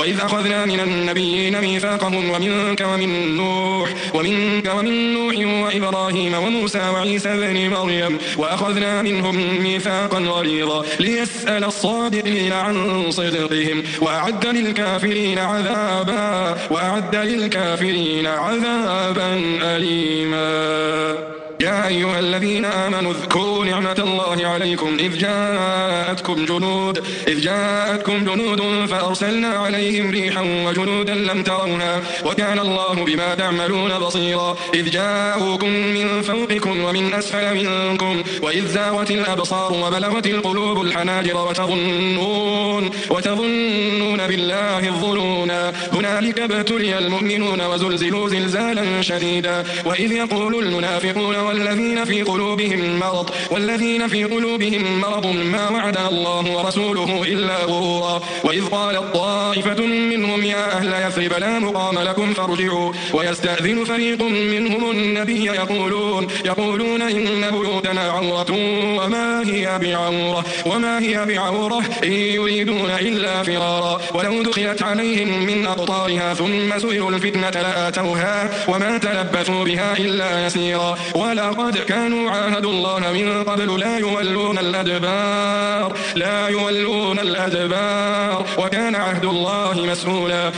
وإذ أخذنا من النبيين ميثاقهم ومنك ومن نوح وإبراهيم وموسى وعيسى بن مريم وأخذنا منهم ميثاقا غليظا ليسأل الصادقين عن صدقهم وأعد للكافرين عذابا أليما. يا أيها الذين آمنوا اذكروا نعمة الله عليكم إذ جاءتكم جنود فأرسلنا عليهم ريحا وجنودا لم ترونها وكان الله بما تعملون بصيرا. إذ جاءوكم من فوقكم ومن أسفل منكم وإذ زاغت الأبصار وبلغت القلوب الحناجر وتظنون بالله الظنونا. هنالك ابتلي المؤمنون وزلزلوا زلزالا شديدا. وإذ يقول المنافقون والذين في قلوبهم مرض ما وعدنا الله ورسوله إلا غرورا. وإذ قالت طائفة منهم يا أهل يثرب لا مقام لكم فارجعوا ويستأذن فريق منهم النبي يقولون إن بيوتنا عورة وما هي بعورة إن يريدون إلا فرارا. ولو دخلت عليهم من أقطارها ثم سئلوا الفتنة لآتوها وما تلبثوا بها إلا يسيرا. ولقد كانوا عاهدوا الله من قبل لا يولون الأدبار وكان عهد الله مسؤولا.